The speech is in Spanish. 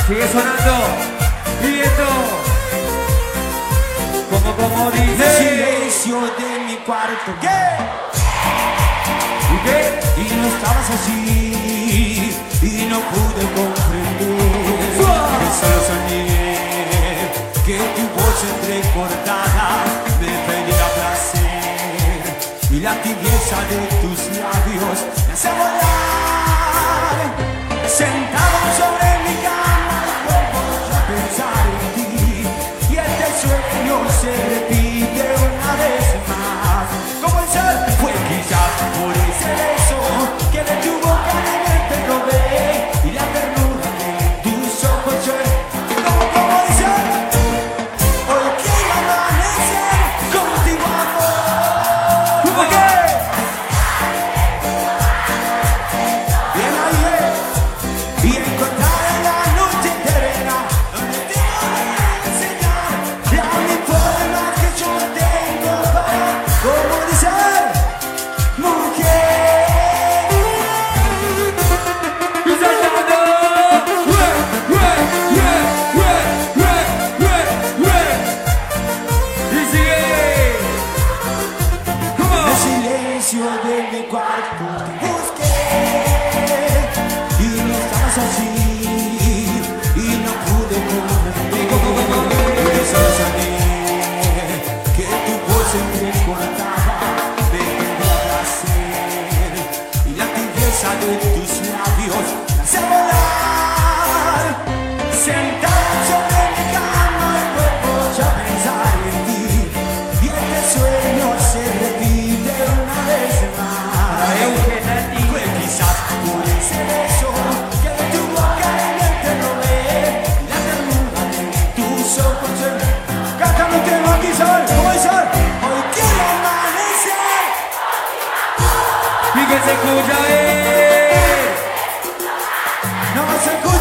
Sigue sonando. Y esto, como dice. El silencio de mi cuarto. ¿Qué? ¿Y qué? Y no estabas así y no pude comprender. Que solo soñé que tu voz entrecortada me pedía placer y la tibieza de tus labios me hace volar. Sentado sobre mi cama vuelvo a pensar en ti y este sueño se repite una vez más. Como el ser fue quizás por ese beso que de tu boca me robé y la ternura de tus ojos fue como el ser. Hoy quiero amanecer contigo, amor. ¿Por qué? Bien ahí, y encontrar en la noche terrena donde te voy a enseñar la mi forma que yo tengo para como dice mujer. Y saltando. Y sigue. Come En el on. silencio de mi cuarto te busqué y no estabas así y no pude comprender. Por eso soñé que tu voz entrecortada me pedía placer y la tibieza de tus labios me hace volar. Sentado sobre mi cama vuelvo ya a pensar en ti y este sueño se repite una vez más. Fue quizás por ese beso que de tu boca te robé y la ternura de tus ojos. Cántame un tema aquí, ¿sabes? ¿Cómo dice? Hoy quiero amanecer. Y que se escucha, No se escucha.